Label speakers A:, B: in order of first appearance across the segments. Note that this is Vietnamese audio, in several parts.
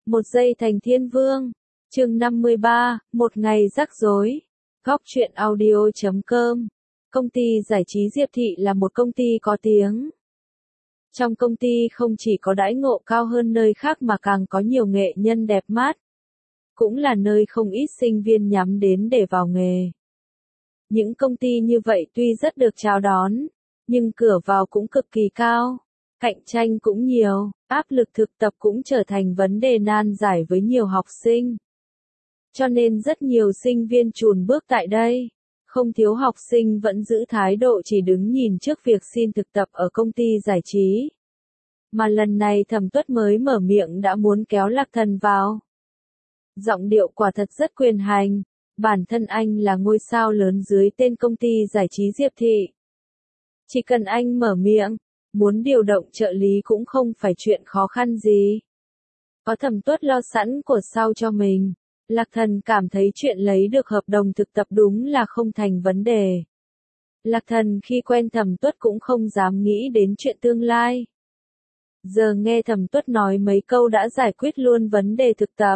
A: Một giây thành thiên vương. Chương 53, một ngày rắc rối. Góc truyện audio.com. Công ty giải trí Diệp Thị là một công ty có tiếng. Trong công ty không chỉ có đãi ngộ cao hơn nơi khác mà càng có nhiều nghệ nhân đẹp mắt. Cũng là nơi không ít sinh viên nhắm đến để vào nghề. Những công ty như vậy tuy rất được chào đón, nhưng cửa vào cũng cực kỳ cao. Cạnh tranh cũng nhiều, áp lực thực tập cũng trở thành vấn đề nan giải với nhiều học sinh. Cho nên rất nhiều sinh viên chùn bước tại đây. Không thiếu học sinh vẫn giữ thái độ chỉ đứng nhìn trước việc xin thực tập ở công ty giải trí. Mà lần này Thẩm Tuất mới mở miệng đã muốn kéo Lạc Thần vào. Giọng điệu quả thật rất quyền hành, bản thân anh là ngôi sao lớn dưới tên công ty giải trí Diệp Thị. Chỉ cần anh mở miệng, muốn điều động trợ lý cũng không phải chuyện khó khăn gì. Có Thẩm Tuất lo sẵn của sau cho mình, Lạc Thần cảm thấy chuyện lấy được hợp đồng thực tập đúng là không thành vấn đề. Lạc Thần khi quen Thẩm Tuất cũng không dám nghĩ đến chuyện tương lai. Giờ nghe Thẩm Tuất nói mấy câu đã giải quyết luôn vấn đề thực tập.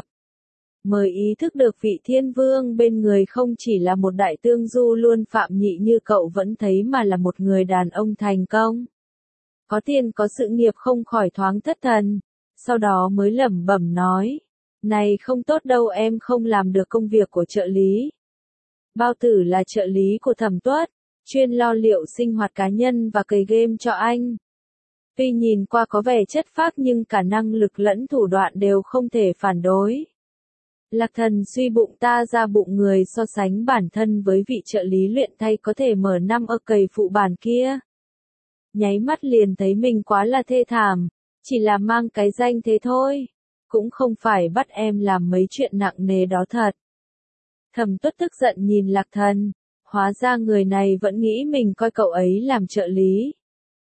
A: Mới ý thức được vị thiên vương bên người không chỉ là một đại tương du luôn phạm nhị như cậu vẫn thấy mà là một người đàn ông thành công. Có tiền có sự nghiệp không khỏi thoáng thất thần, sau đó mới lẩm bẩm nói, này không tốt đâu, em không làm được công việc của trợ lý. Bao Tử là trợ lý của Thẩm Tuất, chuyên lo liệu sinh hoạt cá nhân và cày game cho anh. Tuy nhìn qua có vẻ chất phác nhưng cả năng lực lẫn thủ đoạn đều không thể phản đối. Lạc Thần suy bụng ta ra bụng người so sánh bản thân với vị trợ lý luyện thay có thể mở năm ở cày phụ bản kia. Nháy mắt liền thấy mình quá là thê thảm, chỉ là mang cái danh thế thôi, cũng không phải bắt em làm mấy chuyện nặng nề đó thật. Thẩm Tuất tức giận nhìn Lạc Thần, hóa ra người này vẫn nghĩ mình coi cậu ấy làm trợ lý.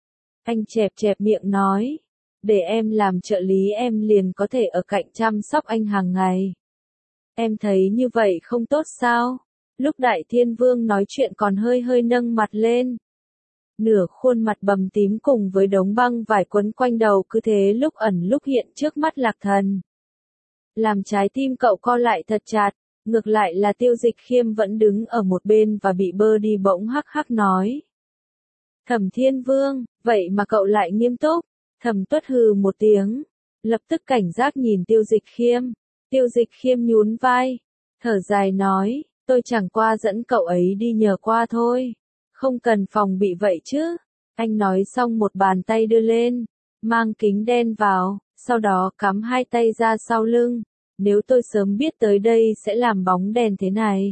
A: Anh chẹp chẹp miệng nói, để em làm trợ lý em liền có thể ở cạnh chăm sóc anh hàng ngày. Em thấy như vậy không tốt sao? Lúc Đại Thiên Vương nói chuyện còn hơi hơi nâng mặt lên. Nửa khuôn mặt bầm tím cùng với đống băng vải quấn quanh đầu cứ thế lúc ẩn lúc hiện trước mắt Lạc Thần. Làm trái tim cậu co lại thật chặt, ngược lại là Tiêu Dịch Khiêm vẫn đứng ở một bên và bị bơ đi bỗng hắc hắc nói. Thẩm Thiên Vương, vậy mà cậu lại nghiêm túc. Thẩm Tuất hừ một tiếng, lập tức cảnh giác nhìn Tiêu Dịch Khiêm. Tiêu Dịch Khiêm nhún vai, thở dài nói, tôi chẳng qua dẫn cậu ấy đi nhờ qua thôi, không cần phòng bị vậy chứ. Anh nói xong một bàn tay đưa lên, mang kính đen vào, sau đó cắm hai tay ra sau lưng, nếu tôi sớm biết tới đây sẽ làm bóng đèn thế này.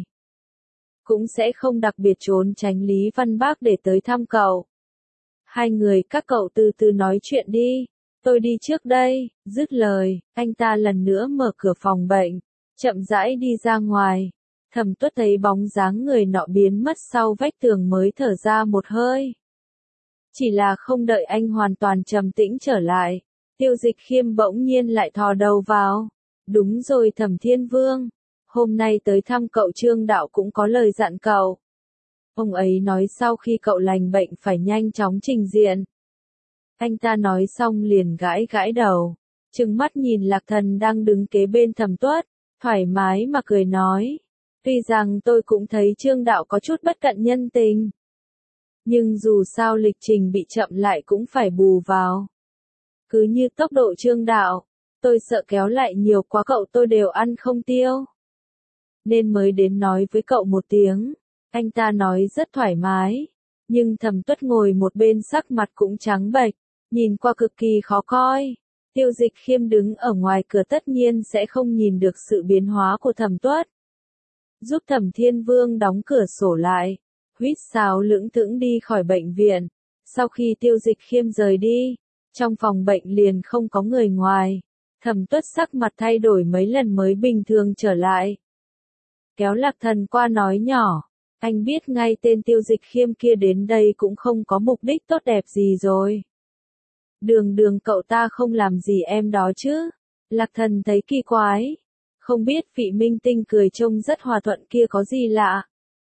A: Cũng sẽ không đặc biệt trốn tránh Lý Văn Bác để tới thăm cậu. Hai người các cậu từ từ nói chuyện đi. Tôi đi trước đây, dứt lời, anh ta lần nữa mở cửa phòng bệnh, chậm rãi đi ra ngoài. Thẩm Tuất thấy bóng dáng người nọ biến mất sau vách tường mới thở ra một hơi. Chỉ là không đợi anh hoàn toàn trầm tĩnh trở lại, Tiêu Dịch Khiêm bỗng nhiên lại thò đầu vào. Đúng rồi Thẩm Thiên Vương, hôm nay tới thăm cậu Trương Đạo cũng có lời dặn cậu. Ông ấy nói sau khi cậu lành bệnh phải nhanh chóng trình diện. Anh ta nói xong liền gãi gãi đầu, trừng mắt nhìn Lạc Thần đang đứng kế bên Thẩm Tuất, thoải mái mà cười nói. Tuy rằng tôi cũng thấy Trương Đạo có chút bất cận nhân tình. Nhưng dù sao lịch trình bị chậm lại cũng phải bù vào. Cứ như tốc độ Trương Đạo, tôi sợ kéo lại nhiều quá cậu tôi đều ăn không tiêu. Nên mới đến nói với cậu một tiếng, anh ta nói rất thoải mái. Nhưng Thẩm Tuất ngồi một bên sắc mặt cũng trắng bệch, nhìn qua cực kỳ khó coi. Tiêu Dịch Khiêm đứng ở ngoài cửa tất nhiên sẽ không nhìn được sự biến hóa của Thẩm Tuất. Giúp Thẩm Thiên Vương đóng cửa sổ lại, huýt sáo lững thững đi khỏi bệnh viện. Sau khi Tiêu Dịch Khiêm rời đi, trong phòng bệnh liền không có người ngoài. Thẩm Tuất sắc mặt thay đổi mấy lần mới bình thường trở lại. Kéo Lạc Thần qua nói nhỏ, anh biết ngay tên Tiêu Dịch Khiêm kia đến đây cũng không có mục đích tốt đẹp gì rồi. Đường cậu ta không làm gì em đó chứ. Lạc Thần thấy kỳ quái. Không biết vị minh tinh cười trông rất hòa thuận kia có gì lạ.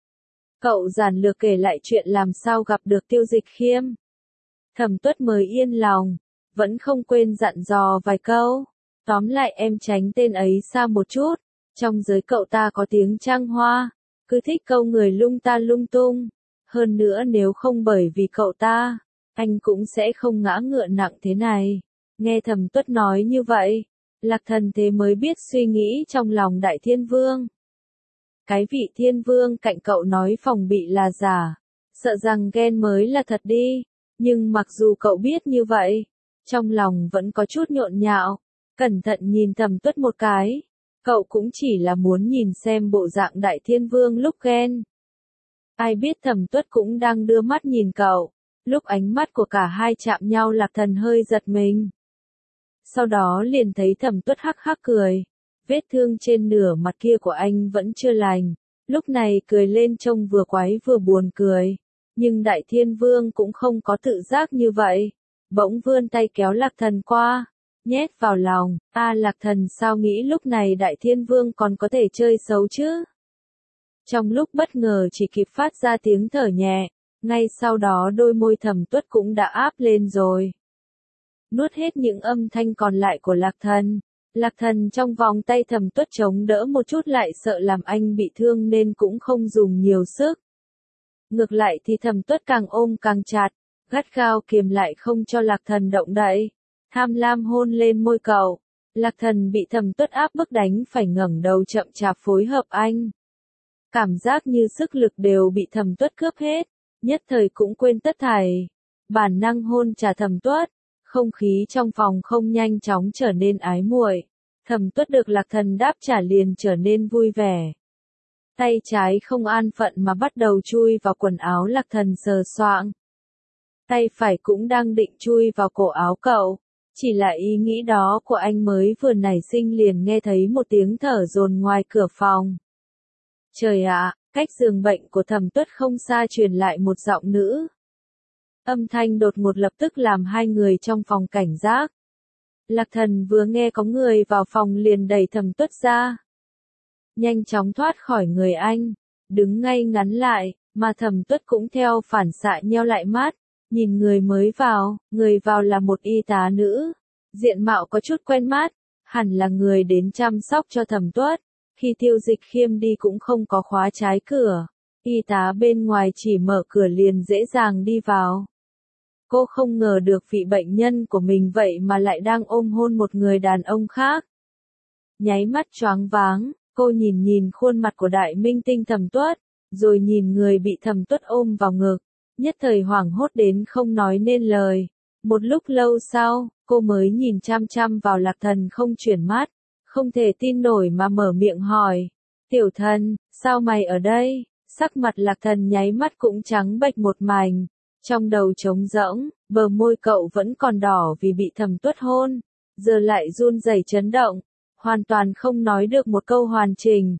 A: Cậu giản lược kể lại chuyện làm sao gặp được Tiêu Dịch Khiêm. Thẩm Tuất mới yên lòng, vẫn không quên dặn dò vài câu. Tóm lại em tránh tên ấy xa một chút, trong giới cậu ta có tiếng trăng hoa, cứ thích câu người lung ta lung tung. Hơn nữa nếu không bởi vì cậu ta, anh cũng sẽ không ngã ngựa nặng thế này. Nghe Thẩm Tuất nói như vậy, Lạc Thần thế mới biết suy nghĩ trong lòng Đại Thiên Vương. Cái vị Thiên Vương cạnh cậu nói phòng bị là giả, sợ rằng ghen mới là thật đi, nhưng mặc dù cậu biết như vậy, trong lòng vẫn có chút nhộn nhạo, cẩn thận nhìn Thẩm Tuất một cái, cậu cũng chỉ là muốn nhìn xem bộ dạng Đại Thiên Vương lúc ghen. Ai biết Thẩm Tuất cũng đang đưa mắt nhìn cậu, lúc ánh mắt của cả hai chạm nhau Lạc Thần hơi giật mình. Sau đó liền thấy Thẩm Tuất hắc hắc cười, vết thương trên nửa mặt kia của anh vẫn chưa lành, lúc này cười lên trông vừa quái vừa buồn cười. Nhưng Đại Thiên Vương cũng không có tự giác như vậy, bỗng vươn tay kéo Lạc Thần qua, nhét vào lòng. Lạc Thần sao nghĩ lúc này Đại Thiên Vương còn có thể chơi xấu chứ? Trong lúc bất ngờ chỉ kịp phát ra tiếng thở nhẹ, ngay sau đó đôi môi Thẩm Tuất cũng đã áp lên rồi. Nuốt hết những âm thanh còn lại của Lạc Thần trong vòng tay Thẩm Tuất chống đỡ một chút lại sợ làm anh bị thương nên cũng không dùng nhiều sức. Ngược lại thì Thẩm Tuất càng ôm càng chặt, gắt gao kiềm lại không cho Lạc Thần động đậy, tham lam hôn lên môi cậu. Lạc Thần bị Thẩm Tuất áp bức đánh phải ngẩng đầu chậm chạp phối hợp anh. Cảm giác như sức lực đều bị Thẩm Tuất cướp hết, nhất thời cũng quên tất thảy. Bản năng hôn trả Thẩm Tuất, không khí trong phòng không nhanh chóng trở nên ái muội. Thẩm Tuất được Lạc Thần đáp trả liền trở nên vui vẻ. Tay trái không an phận mà bắt đầu chui vào quần áo Lạc Thần sờ soạng. Tay phải cũng đang định chui vào cổ áo cậu. Chỉ là ý nghĩ đó của anh mới vừa nảy sinh liền nghe thấy một tiếng thở dồn ngoài cửa phòng. Trời ạ, cách giường bệnh của Thẩm Tuất không xa truyền lại một giọng nữ. Âm thanh đột ngột lập tức làm hai người trong phòng cảnh giác. Lạc Thần vừa nghe có người vào phòng liền đẩy Thẩm Tuất ra. Nhanh chóng thoát khỏi người anh, đứng ngay ngắn lại, mà Thẩm Tuất cũng theo phản xạ nheo lại mắt, nhìn người vào là một y tá nữ, diện mạo có chút quen mắt, hẳn là người đến chăm sóc cho Thẩm Tuất, khi Tiêu Dịch Khiêm đi cũng không có khóa trái cửa, y tá bên ngoài chỉ mở cửa liền dễ dàng đi vào. Cô không ngờ được vị bệnh nhân của mình vậy mà lại đang ôm hôn một người đàn ông khác. Nháy mắt choáng váng, cô nhìn khuôn mặt của đại minh tinh Thẩm Tuất, rồi nhìn người bị Thẩm Tuất ôm vào ngực, nhất thời hoảng hốt đến không nói nên lời. Một lúc lâu sau, cô mới nhìn chăm chăm vào Lạc Thần không chuyển mắt, không thể tin nổi mà mở miệng hỏi. Tiểu Thần, sao mày ở đây? Sắc mặt Lạc Thần nháy mắt cũng trắng bệch một mảnh. Trong đầu trống rỗng, bờ môi cậu vẫn còn đỏ vì bị Thẩm Tuất hôn, giờ lại run rẩy chấn động, hoàn toàn không nói được một câu hoàn chỉnh.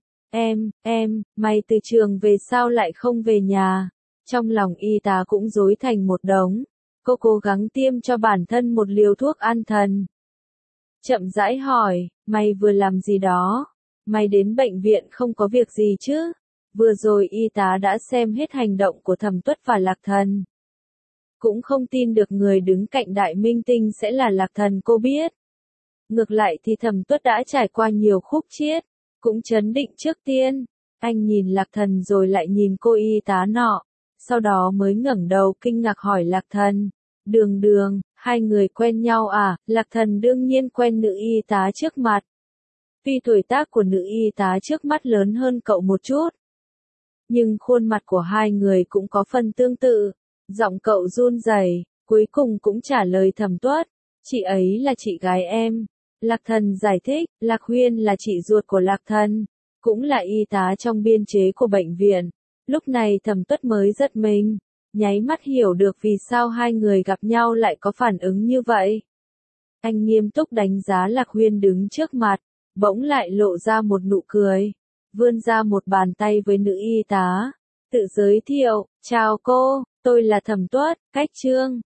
A: Mày từ trường về sao lại không về nhà? Trong lòng y tá cũng rối thành một đống, cô cố gắng tiêm cho bản thân một liều thuốc an thần. Chậm rãi hỏi, mày vừa làm gì đó? Mày đến bệnh viện không có việc gì chứ? Vừa rồi y tá đã xem hết hành động của Thẩm Tuất và Lạc Thần. Cũng không tin được người đứng cạnh đại minh tinh sẽ là Lạc Thần cô biết. Ngược lại thì Thẩm Tuất đã trải qua nhiều khúc chiết, cũng chấn định trước tiên. Anh nhìn Lạc Thần rồi lại nhìn cô y tá nọ, sau đó mới ngẩng đầu kinh ngạc hỏi Lạc Thần. Đường, hai người quen nhau à? Lạc Thần đương nhiên quen nữ y tá trước mặt. Tuy tuổi tác của nữ y tá trước mắt lớn hơn cậu một chút, nhưng khuôn mặt của hai người cũng có phần tương tự. Giọng cậu run rẩy, cuối cùng cũng trả lời Thẩm Tuất, chị ấy là chị gái em. Lạc Thần giải thích, Lạc Huyên là chị ruột của Lạc Thần, cũng là y tá trong biên chế của bệnh viện. Lúc này Thẩm Tuất mới giật mình, nháy mắt hiểu được vì sao hai người gặp nhau lại có phản ứng như vậy. Anh nghiêm túc đánh giá Lạc Huyên đứng trước mặt, bỗng lại lộ ra một nụ cười, vươn ra một bàn tay với nữ y tá, tự giới thiệu, chào cô, tôi là Thẩm Tuất, cách Trương.